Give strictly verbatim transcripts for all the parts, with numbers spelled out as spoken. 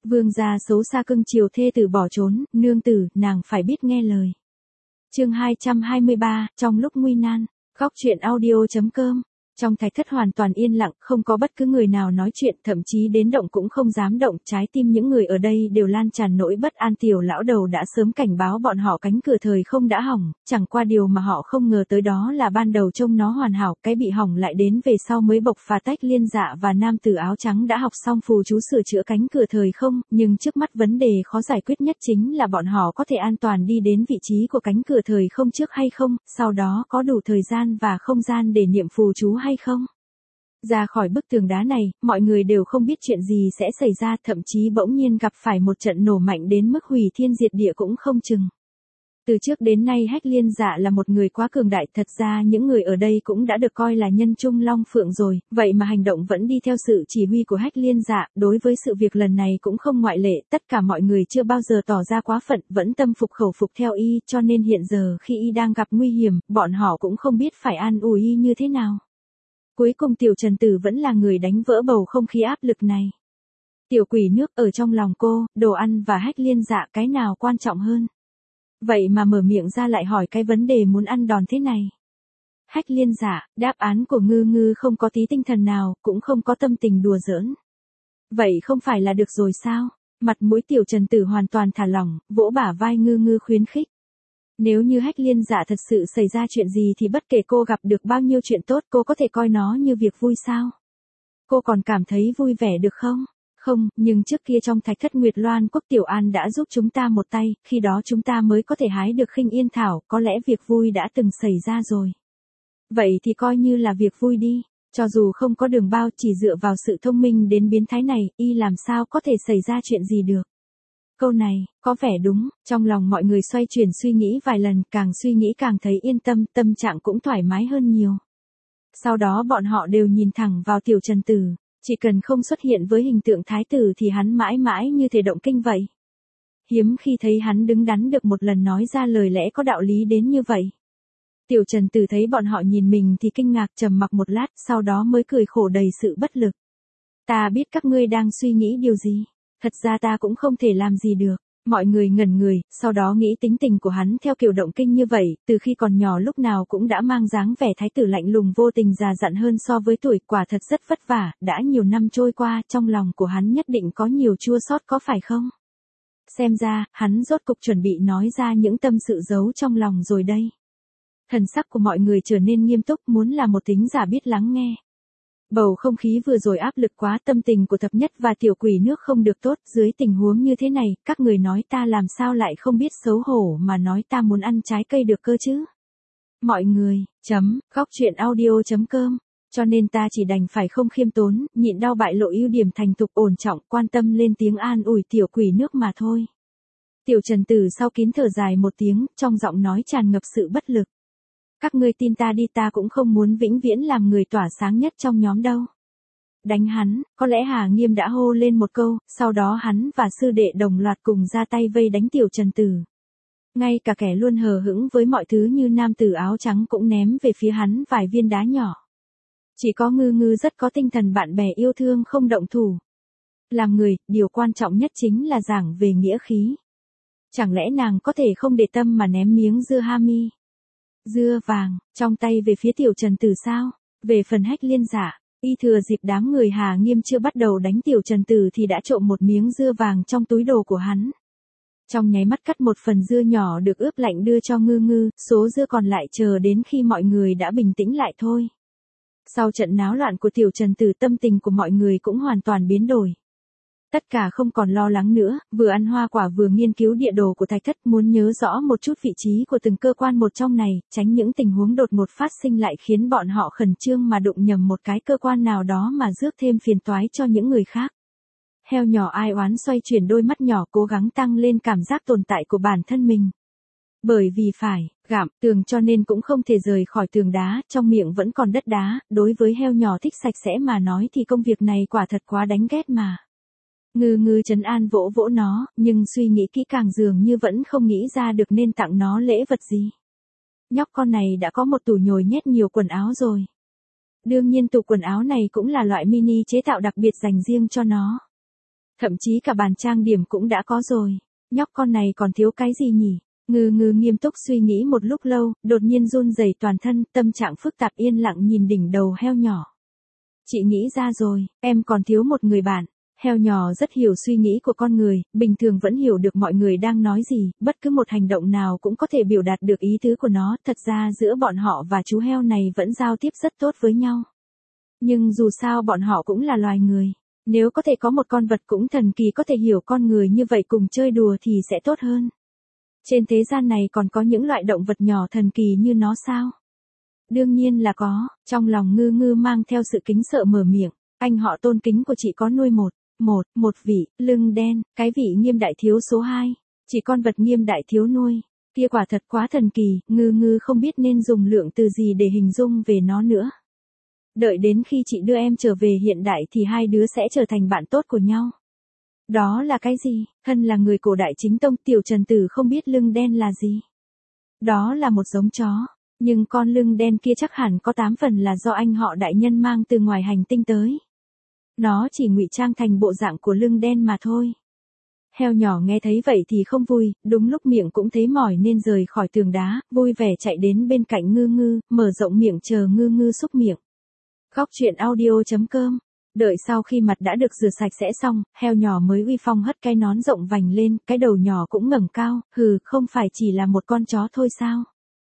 Vương gia xấu xa cưng chiều thê tử bỏ trốn, nương tử, nàng phải biết nghe lời. Chương hai trăm hai mươi ba, trong lúc nguy nan. Góc truyện audio chấm com. Trong thạch thất hoàn toàn yên lặng, không có bất cứ người nào nói chuyện, thậm chí đến động cũng không dám động, trái tim những người ở đây đều lan tràn nỗi bất an. Tiểu lão đầu đã sớm cảnh báo bọn họ cánh cửa thời không đã hỏng, chẳng qua điều mà họ không ngờ tới đó là ban đầu trông nó hoàn hảo, cái bị hỏng lại đến về sau mới bộc phá. Tách Liên Dạ và nam tử áo trắng đã học xong phù chú sửa chữa cánh cửa thời không, nhưng trước mắt vấn đề khó giải quyết nhất chính là bọn họ có thể an toàn đi đến vị trí của cánh cửa thời không trước hay không, sau đó có đủ thời gian và không gian để niệm phù chú hay không. Ra khỏi bức tường đá này, mọi người đều không biết chuyện gì sẽ xảy ra, thậm chí bỗng nhiên gặp phải một trận nổ mạnh đến mức hủy thiên diệt địa cũng không chừng. Từ trước đến nay Hách Liên Dạ là một người quá cường đại, thật ra những người ở đây cũng đã được coi là nhân trung long phượng rồi, vậy mà hành động vẫn đi theo sự chỉ huy của Hách Liên Dạ, đối với sự việc lần này cũng không ngoại lệ, tất cả mọi người chưa bao giờ tỏ ra quá phận, vẫn tâm phục khẩu phục theo y, cho nên hiện giờ khi y đang gặp nguy hiểm, bọn họ cũng không biết phải an ủi y như thế nào. Cuối cùng Tiểu Trần Tử vẫn là người đánh vỡ bầu không khí áp lực này. Tiểu quỷ nước ở trong lòng cô, đồ ăn và Hách Liên Dạ cái nào quan trọng hơn? Vậy mà mở miệng ra lại hỏi cái vấn đề muốn ăn đòn thế này. Hách Liên Dạ, đáp án của Ngư Ngư không có tí tinh thần nào, cũng không có tâm tình đùa giỡn. Vậy không phải là được rồi sao? Mặt mũi Tiểu Trần Tử hoàn toàn thả lỏng, vỗ bả vai Ngư Ngư khuyến khích. Nếu như Hách Liên Dạ thật sự xảy ra chuyện gì thì bất kể cô gặp được bao nhiêu chuyện tốt, cô có thể coi nó như việc vui sao? Cô còn cảm thấy vui vẻ được không? Không, nhưng trước kia trong thạch thất Nguyệt Loan Quốc Tiểu An đã giúp chúng ta một tay, khi đó chúng ta mới có thể hái được Khinh Yên Thảo, có lẽ việc vui đã từng xảy ra rồi. Vậy thì coi như là việc vui đi, cho dù không có đường bao, chỉ dựa vào sự thông minh đến biến thái này, y làm sao có thể xảy ra chuyện gì được. Câu này, có vẻ đúng, trong lòng mọi người xoay chuyển suy nghĩ vài lần, càng suy nghĩ càng thấy yên tâm, tâm trạng cũng thoải mái hơn nhiều. Sau đó bọn họ đều nhìn thẳng vào Tiểu Trần Tử, chỉ cần không xuất hiện với hình tượng thái tử thì hắn mãi mãi như thể động kinh vậy. Hiếm khi thấy hắn đứng đắn được một lần nói ra lời lẽ có đạo lý đến như vậy. Tiểu Trần Tử thấy bọn họ nhìn mình thì kinh ngạc, trầm mặc một lát, sau đó mới cười khổ đầy sự bất lực. Ta biết các ngươi đang suy nghĩ điều gì. Thật ra ta cũng không thể làm gì được. Mọi người ngẩn người, sau đó nghĩ tính tình của hắn theo kiểu động kinh như vậy, từ khi còn nhỏ lúc nào cũng đã mang dáng vẻ thái tử lạnh lùng vô tình già dặn hơn so với tuổi, quả thật rất vất vả, đã nhiều năm trôi qua, trong lòng của hắn nhất định có nhiều chua xót có phải không? Xem ra, hắn rốt cục chuẩn bị nói ra những tâm sự giấu trong lòng rồi đây. Thần sắc của mọi người trở nên nghiêm túc, muốn là một thính giả biết lắng nghe. Bầu không khí vừa rồi áp lực quá, tâm tình của Thập Nhất và Tiểu Quỷ Nước không được tốt, dưới tình huống như thế này, các người nói ta làm sao lại không biết xấu hổ mà nói ta muốn ăn trái cây được cơ chứ. Mọi người, chấm, góc truyện audio chấm com, cho nên ta chỉ đành phải không khiêm tốn, nhịn đau bại lộ ưu điểm thành thục ổn trọng, quan tâm lên tiếng an ủi Tiểu Quỷ Nước mà thôi. Tiểu Trần Tử sau kín thở dài một tiếng, trong giọng nói tràn ngập sự bất lực. Các ngươi tin ta đi, ta cũng không muốn vĩnh viễn làm người tỏa sáng nhất trong nhóm đâu. Đánh hắn, có lẽ Hà Nghiêm đã hô lên một câu, sau đó hắn và sư đệ đồng loạt cùng ra tay vây đánh Tiểu Trần Tử. Ngay cả kẻ luôn hờ hững với mọi thứ như nam tử áo trắng cũng ném về phía hắn vài viên đá nhỏ. Chỉ có Ngư Ngư rất có tinh thần bạn bè yêu thương không động thủ. Làm người, điều quan trọng nhất chính là giảng về nghĩa khí. Chẳng lẽ nàng có thể không để tâm mà ném miếng dưa hami? Dưa vàng, trong tay về phía Tiểu Trần Tử sao? Về phần Hách Liên Dạ, y thừa dịp đám người Hà Nghiêm chưa bắt đầu đánh Tiểu Trần Tử thì đã trộm một miếng dưa vàng trong túi đồ của hắn. Trong nháy mắt cắt một phần dưa nhỏ được ướp lạnh đưa cho Ngư Ngư, số dưa còn lại chờ đến khi mọi người đã bình tĩnh lại thôi. Sau trận náo loạn của Tiểu Trần Tử, tâm tình của mọi người cũng hoàn toàn biến đổi. Tất cả không còn lo lắng nữa, vừa ăn hoa quả vừa nghiên cứu địa đồ của thạch thất, muốn nhớ rõ một chút vị trí của từng cơ quan một trong này, tránh những tình huống đột ngột phát sinh lại khiến bọn họ khẩn trương mà đụng nhầm một cái cơ quan nào đó mà rước thêm phiền toái cho những người khác. Heo nhỏ ai oán xoay chuyển đôi mắt nhỏ, cố gắng tăng lên cảm giác tồn tại của bản thân mình. Bởi vì phải gặm tường cho nên cũng không thể rời khỏi tường đá, trong miệng vẫn còn đất đá, đối với heo nhỏ thích sạch sẽ mà nói thì công việc này quả thật quá đánh ghét mà. Ngư Ngư trấn an vỗ vỗ nó, nhưng suy nghĩ kỹ càng dường như vẫn không nghĩ ra được nên tặng nó lễ vật gì. Nhóc con này đã có một tủ nhồi nhét nhiều quần áo rồi. Đương nhiên tủ quần áo này cũng là loại mini chế tạo đặc biệt dành riêng cho nó. Thậm chí cả bàn trang điểm cũng đã có rồi. Nhóc con này còn thiếu cái gì nhỉ? Ngư ngư nghiêm túc suy nghĩ một lúc lâu, đột nhiên run rẩy toàn thân, tâm trạng phức tạp yên lặng nhìn đỉnh đầu heo nhỏ. Chị nghĩ ra rồi, em còn thiếu một người bạn. Heo nhỏ rất hiểu suy nghĩ của con người, bình thường vẫn hiểu được mọi người đang nói gì, bất cứ một hành động nào cũng có thể biểu đạt được ý tứ của nó. Thật ra giữa bọn họ và chú heo này vẫn giao tiếp rất tốt với nhau. Nhưng dù sao bọn họ cũng là loài người. Nếu có thể có một con vật cũng thần kỳ có thể hiểu con người như vậy cùng chơi đùa thì sẽ tốt hơn. Trên thế gian này còn có những loại động vật nhỏ thần kỳ như nó sao? Đương nhiên là có, trong lòng ngư ngư mang theo sự kính sợ mở miệng. Anh họ tôn kính của chị có nuôi một, một, một vị, lưng đen, cái vị Nghiêm đại thiếu số hai. Chỉ con vật Nghiêm đại thiếu nuôi. Kia quả thật quá thần kỳ, ngư ngư không biết nên dùng lượng từ gì để hình dung về nó nữa. Đợi đến khi chị đưa em trở về hiện đại thì hai đứa sẽ trở thành bạn tốt của nhau. Đó là cái gì? Thân là người cổ đại chính tông, tiểu Trần Tử không biết lưng đen là gì. Đó là một giống chó. Nhưng con lưng đen kia chắc hẳn có tám phần là do anh họ đại nhân mang từ ngoài hành tinh tới. Nó chỉ ngụy trang thành bộ dạng của lưng đen mà thôi. Heo nhỏ nghe thấy vậy thì không vui, đúng lúc miệng cũng thấy mỏi nên rời khỏi tường đá, vui vẻ chạy đến bên cạnh ngư ngư, mở rộng miệng chờ ngư ngư xúc miệng. Góc truyện audio chấm com. Đợi sau khi mặt đã được rửa sạch sẽ xong, heo nhỏ mới uy phong hất cái nón rộng vành lên, cái đầu nhỏ cũng ngẩng cao, hừ, không phải chỉ là một con chó thôi sao?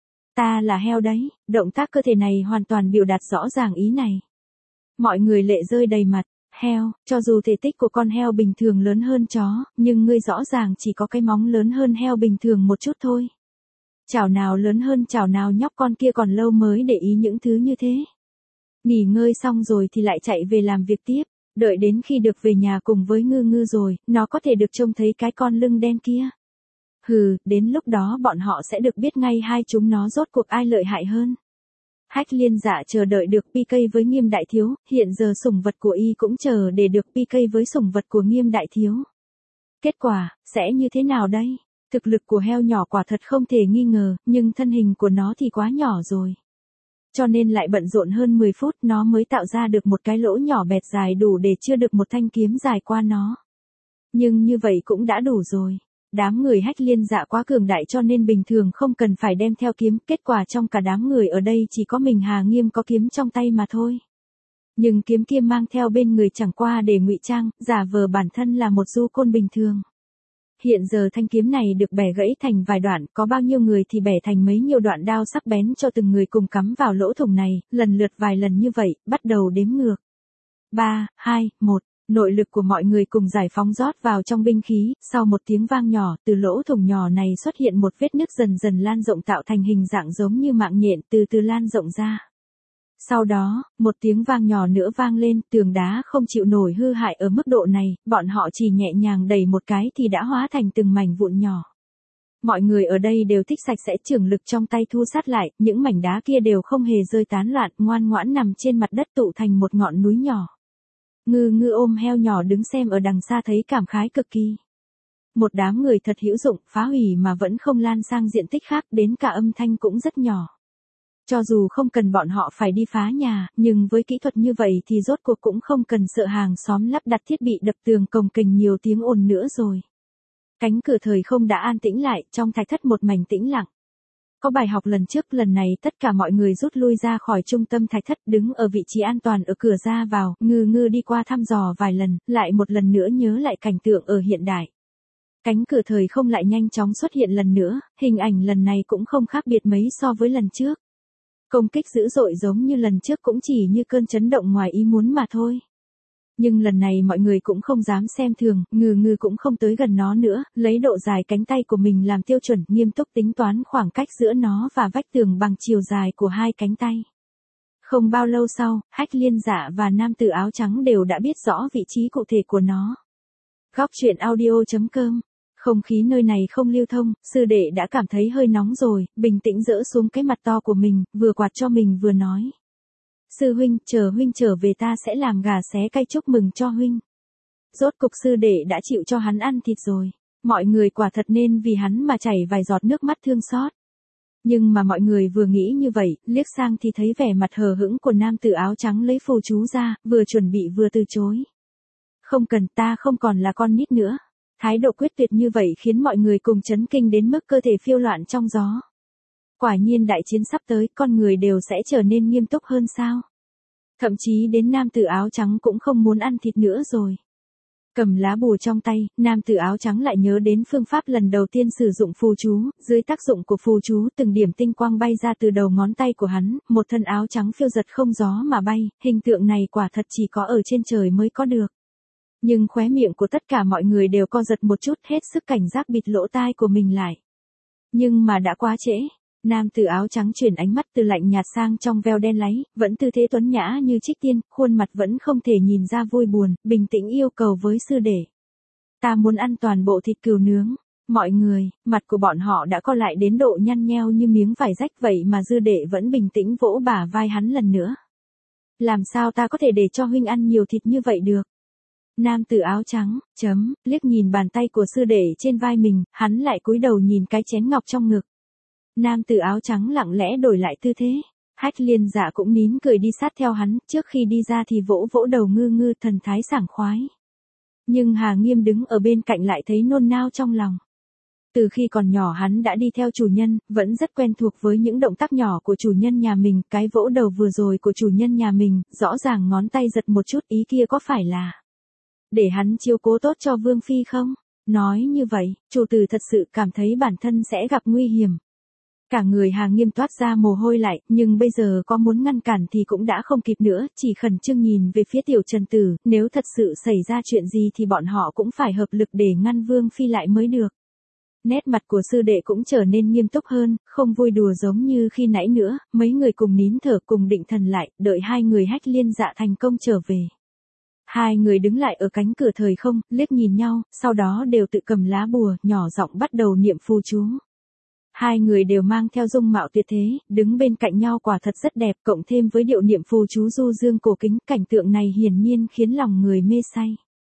Ta là heo đấy, động tác cơ thể này hoàn toàn biểu đạt rõ ràng ý này. Mọi người lệ rơi đầy mặt, heo, cho dù thể tích của con heo bình thường lớn hơn chó, nhưng ngươi rõ ràng chỉ có cái móng lớn hơn heo bình thường một chút thôi. Chảo nào lớn hơn chảo nào, nhóc con kia còn lâu mới để ý những thứ như thế. Nghỉ ngơi xong rồi thì lại chạy về làm việc tiếp, đợi đến khi được về nhà cùng với ngư ngư rồi, nó có thể được trông thấy cái con lưng đen kia. Hừ, đến lúc đó bọn họ sẽ được biết ngay hai chúng nó rốt cuộc ai lợi hại hơn. Hách Liên Dạ chờ đợi được pê ca với Nghiêm đại thiếu, hiện giờ sủng vật của y cũng chờ để được pê ca với sủng vật của Nghiêm đại thiếu. Kết quả, sẽ như thế nào đây? Thực lực của heo nhỏ quả thật không thể nghi ngờ, nhưng thân hình của nó thì quá nhỏ rồi. Cho nên lại bận rộn hơn mười phút nó mới tạo ra được một cái lỗ nhỏ bẹt dài đủ để chưa được một thanh kiếm dài qua nó. Nhưng như vậy cũng đã đủ rồi. Đám người Hách Liên Dạ quá cường đại cho nên bình thường không cần phải đem theo kiếm, kết quả trong cả đám người ở đây chỉ có mình Hà Nghiêm có kiếm trong tay mà thôi. Nhưng kiếm kia mang theo bên người chẳng qua để ngụy trang, giả vờ bản thân là một du côn bình thường. Hiện giờ thanh kiếm này được bẻ gãy thành vài đoạn, có bao nhiêu người thì bẻ thành mấy nhiêu đoạn đao sắc bén cho từng người cùng cắm vào lỗ thủng này, lần lượt vài lần như vậy, bắt đầu đếm ngược. ba, hai, một. Nội lực của mọi người cùng giải phóng rót vào trong binh khí, sau một tiếng vang nhỏ, từ lỗ thủng nhỏ này xuất hiện một vết nứt dần dần lan rộng tạo thành hình dạng giống như mạng nhện từ từ lan rộng ra. Sau đó, một tiếng vang nhỏ nữa vang lên, tường đá không chịu nổi hư hại ở mức độ này, bọn họ chỉ nhẹ nhàng đẩy một cái thì đã hóa thành từng mảnh vụn nhỏ. Mọi người ở đây đều thích sạch sẽ, trường lực trong tay thu sát lại, những mảnh đá kia đều không hề rơi tán loạn, ngoan ngoãn nằm trên mặt đất tụ thành một ngọn núi nhỏ. Ngư ngư ôm heo nhỏ đứng xem ở đằng xa thấy cảm khái cực kỳ. Một đám người thật hữu dụng, phá hủy mà vẫn không lan sang diện tích khác, đến cả âm thanh cũng rất nhỏ. Cho dù không cần bọn họ phải đi phá nhà, nhưng với kỹ thuật như vậy thì rốt cuộc cũng không cần sợ hàng xóm lắp đặt thiết bị đập tường cồng kềnh nhiều tiếng ồn nữa rồi. Cánh cửa thời không đã an tĩnh lại, trong thạch thất một mảnh tĩnh lặng. Có bài học lần trước, lần này tất cả mọi người rút lui ra khỏi trung tâm thạch thất, đứng ở vị trí an toàn ở cửa ra vào, ngư ngư đi qua thăm dò vài lần, lại một lần nữa nhớ lại cảnh tượng ở hiện đại. Cánh cửa thời không lại nhanh chóng xuất hiện lần nữa, hình ảnh lần này cũng không khác biệt mấy so với lần trước. Công kích dữ dội giống như lần trước cũng chỉ như cơn chấn động ngoài ý muốn mà thôi. Nhưng lần này mọi người cũng không dám xem thường, ngư ngư cũng không tới gần nó nữa, lấy độ dài cánh tay của mình làm tiêu chuẩn, nghiêm túc tính toán khoảng cách giữa nó và vách tường bằng chiều dài của hai cánh tay. Không bao lâu sau, Hách Liên Dạ và nam tử áo trắng đều đã biết rõ vị trí cụ thể của nó. Góc truyện audio chấm com. Không khí nơi này không lưu thông, sư đệ đã cảm thấy hơi nóng rồi, bình tĩnh dỡ xuống cái mặt to của mình, vừa quạt cho mình vừa nói. Sư huynh, chờ huynh trở về ta sẽ làm gà xé cay chúc mừng cho huynh. Rốt cục sư đệ đã chịu cho hắn ăn thịt rồi. Mọi người quả thật nên vì hắn mà chảy vài giọt nước mắt thương xót. Nhưng mà mọi người vừa nghĩ như vậy, liếc sang thì thấy vẻ mặt hờ hững của nam tử áo trắng lấy phù chú ra, vừa chuẩn bị vừa từ chối. không cần, ta không còn là con nít nữa. Thái độ quyết tuyệt như vậy khiến mọi người cùng chấn kinh đến mức cơ thể phiêu loạn trong gió. Quả nhiên đại chiến sắp tới, con người đều sẽ trở nên nghiêm túc hơn sao? Thậm chí đến nam tử áo trắng cũng không muốn ăn thịt nữa rồi. Cầm lá bùa trong tay, nam tử áo trắng lại nhớ đến phương pháp lần đầu tiên sử dụng phù chú, dưới tác dụng của phù chú từng điểm tinh quang bay ra từ đầu ngón tay của hắn, một thân áo trắng phiêu giật không gió mà bay, hình tượng này quả thật chỉ có ở trên trời mới có được. Nhưng khóe miệng của tất cả mọi người đều co giật một chút, hết sức cảnh giác bịt lỗ tai của mình lại. Nhưng mà đã quá trễ. Nam tử áo trắng chuyển ánh mắt từ lạnh nhạt sang trong veo đen láy, vẫn tư thế tuấn nhã như trích tiên, khuôn mặt vẫn không thể nhìn ra vui buồn, bình tĩnh yêu cầu với sư đệ. Ta muốn ăn toàn bộ thịt cừu nướng. Mọi người, mặt của bọn họ đã co lại đến độ nhăn nheo như miếng vải rách vậy mà dư đệ vẫn bình tĩnh vỗ bả vai hắn lần nữa. Làm sao ta có thể để cho huynh ăn nhiều thịt như vậy được? Nam tử áo trắng, chấm, liếc nhìn bàn tay của sư đệ trên vai mình, hắn lại cúi đầu nhìn cái chén ngọc trong ngực. Nam tử áo trắng lặng lẽ đổi lại tư thế. Hách Liên Dạ cũng nín cười đi sát theo hắn, trước khi đi ra thì vỗ vỗ đầu ngư ngư thần thái sảng khoái. Nhưng Hà Nghiêm đứng ở bên cạnh lại thấy nôn nao trong lòng. Từ khi còn nhỏ hắn đã đi theo chủ nhân, vẫn rất quen thuộc với những động tác nhỏ của chủ nhân nhà mình, cái vỗ đầu vừa rồi của chủ nhân nhà mình, rõ ràng ngón tay giật một chút, ý kia có phải là để hắn chiếu cố tốt cho Vương Phi không? Nói như vậy, chủ tử thật sự cảm thấy bản thân sẽ gặp nguy hiểm. Cả người Hà Nghiêm toát ra mồ hôi lại, nhưng bây giờ có muốn ngăn cản thì cũng đã không kịp nữa, chỉ khẩn trương nhìn về phía tiểu Trần Tử, nếu thật sự xảy ra chuyện gì thì bọn họ cũng phải hợp lực để ngăn Vương Phi lại mới được. Nét mặt của sư đệ cũng trở nên nghiêm túc hơn, không vui đùa giống như khi nãy nữa, mấy người cùng nín thở cùng định thần lại, đợi hai người Hách Liên Dạ thành công trở về. Hai người đứng lại ở cánh cửa thời không, liếc nhìn nhau, sau đó đều tự cầm lá bùa, nhỏ giọng bắt đầu niệm phù chú. Hai người đều mang theo dung mạo tuyệt thế, đứng bên cạnh nhau quả thật rất đẹp, cộng thêm với điệu niệm phù chú du dương cổ kính, cảnh tượng này hiển nhiên khiến lòng người mê say.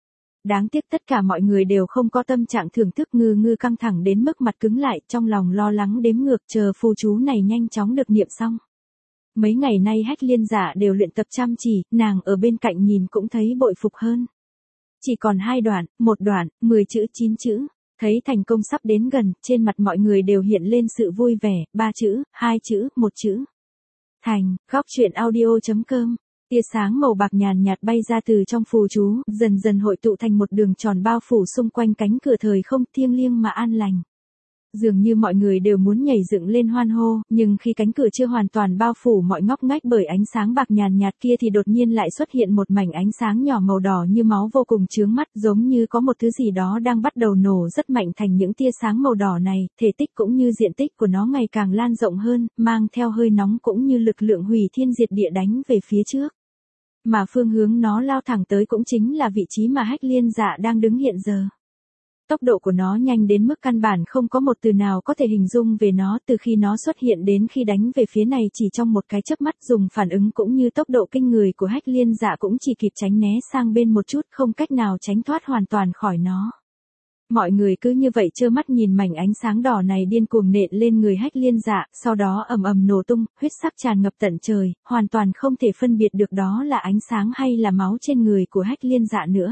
Đáng tiếc tất cả mọi người đều không có tâm trạng thưởng thức, ngư ngư căng thẳng đến mức mặt cứng lại, trong lòng lo lắng đếm ngược chờ phù chú này nhanh chóng được niệm xong. Mấy ngày nay Hách Liên Dạ đều luyện tập chăm chỉ, nàng ở bên cạnh nhìn cũng thấy bội phục hơn. Chỉ còn hai đoạn, một đoạn, mười chữ chín chữ. Thấy thành công sắp đến gần, trên mặt mọi người đều hiện lên sự vui vẻ, ba chữ, hai chữ, một chữ. Thành, góc truyện audio chấm com. Tia sáng màu bạc nhàn nhạt bay ra từ trong phù chú, dần dần hội tụ thành một đường tròn bao phủ xung quanh cánh cửa thời không, thiêng liêng mà an lành. Dường như mọi người đều muốn nhảy dựng lên hoan hô, nhưng khi cánh cửa chưa hoàn toàn bao phủ mọi ngóc ngách bởi ánh sáng bạc nhàn nhạt kia thì đột nhiên lại xuất hiện một mảnh ánh sáng nhỏ màu đỏ như máu vô cùng chướng mắt, giống như có một thứ gì đó đang bắt đầu nổ rất mạnh thành những tia sáng màu đỏ này, thể tích cũng như diện tích của nó ngày càng lan rộng hơn, mang theo hơi nóng cũng như lực lượng hủy thiên diệt địa đánh về phía trước. Mà phương hướng nó lao thẳng tới cũng chính là vị trí mà Hách Liên Dạ đang đứng hiện giờ. Tốc độ của nó nhanh đến mức căn bản không có một từ nào có thể hình dung về nó, từ khi nó xuất hiện đến khi đánh về phía này chỉ trong một cái chớp mắt, dùng phản ứng cũng như tốc độ kinh người của Hách Liên Dạ cũng chỉ kịp tránh né sang bên một chút, không cách nào tránh thoát hoàn toàn khỏi nó. Mọi người cứ như vậy trơ mắt nhìn mảnh ánh sáng đỏ này điên cuồng nện lên người Hách Liên Dạ, sau đó ầm ầm nổ tung, huyết sắc tràn ngập tận trời, hoàn toàn không thể phân biệt được đó là ánh sáng hay là máu trên người của Hách Liên Dạ nữa.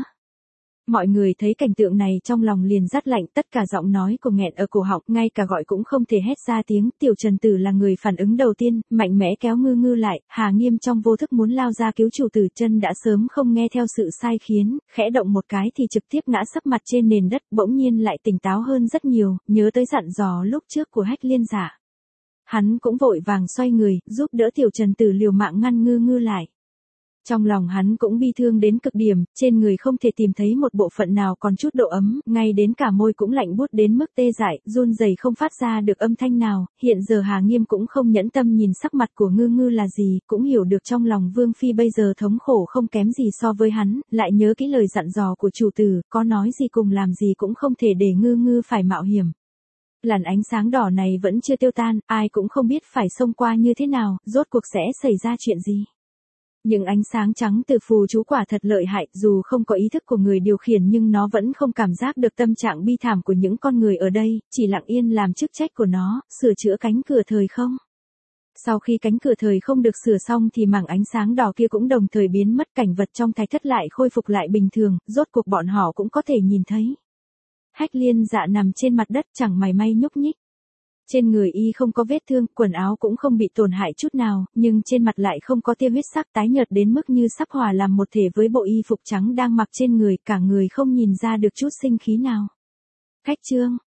Mọi người thấy cảnh tượng này trong lòng liền rát lạnh, tất cả giọng nói của nghẹn ở cổ họng, ngay cả gọi cũng không thể hét ra tiếng, tiểu Trần Tử là người phản ứng đầu tiên, mạnh mẽ kéo ngư ngư lại, Hà Nghiêm trong vô thức muốn lao ra cứu chủ tử, chân đã sớm không nghe theo sự sai khiến, khẽ động một cái thì trực tiếp ngã sấp mặt trên nền đất, bỗng nhiên lại tỉnh táo hơn rất nhiều, nhớ tới dặn dò lúc trước của Hách Liên Dạ. Hắn cũng vội vàng xoay người, giúp đỡ tiểu Trần Tử liều mạng ngăn ngư ngư lại. Trong lòng hắn cũng bi thương đến cực điểm, trên người không thể tìm thấy một bộ phận nào còn chút độ ấm, ngay đến cả môi cũng lạnh buốt đến mức tê dại, run rẩy không phát ra được âm thanh nào, hiện giờ Hà Nghiêm cũng không nhẫn tâm nhìn sắc mặt của ngư ngư là gì, cũng hiểu được trong lòng Vương Phi bây giờ thống khổ không kém gì so với hắn, lại nhớ cái lời dặn dò của chủ tử, có nói gì cùng làm gì cũng không thể để ngư ngư phải mạo hiểm. Làn ánh sáng đỏ này vẫn chưa tiêu tan, ai cũng không biết phải xông qua như thế nào, rốt cuộc sẽ xảy ra chuyện gì. Những ánh sáng trắng từ phù chú quả thật lợi hại, dù không có ý thức của người điều khiển nhưng nó vẫn không cảm giác được tâm trạng bi thảm của những con người ở đây, chỉ lặng yên làm chức trách của nó, sửa chữa cánh cửa thời không. Sau khi cánh cửa thời không được sửa xong thì mảng ánh sáng đỏ kia cũng đồng thời biến mất, cảnh vật trong thạch thất lại khôi phục lại bình thường, rốt cuộc bọn họ cũng có thể nhìn thấy. Hách Liên Dạ nằm trên mặt đất chẳng mảy may nhúc nhích. Trên người y không có vết thương, quần áo cũng không bị tổn hại chút nào, nhưng trên mặt lại không có tia huyết sắc, tái nhợt đến mức như sắp hòa làm một thể với bộ y phục trắng đang mặc trên người, cả người không nhìn ra được chút sinh khí nào. Khách Trương,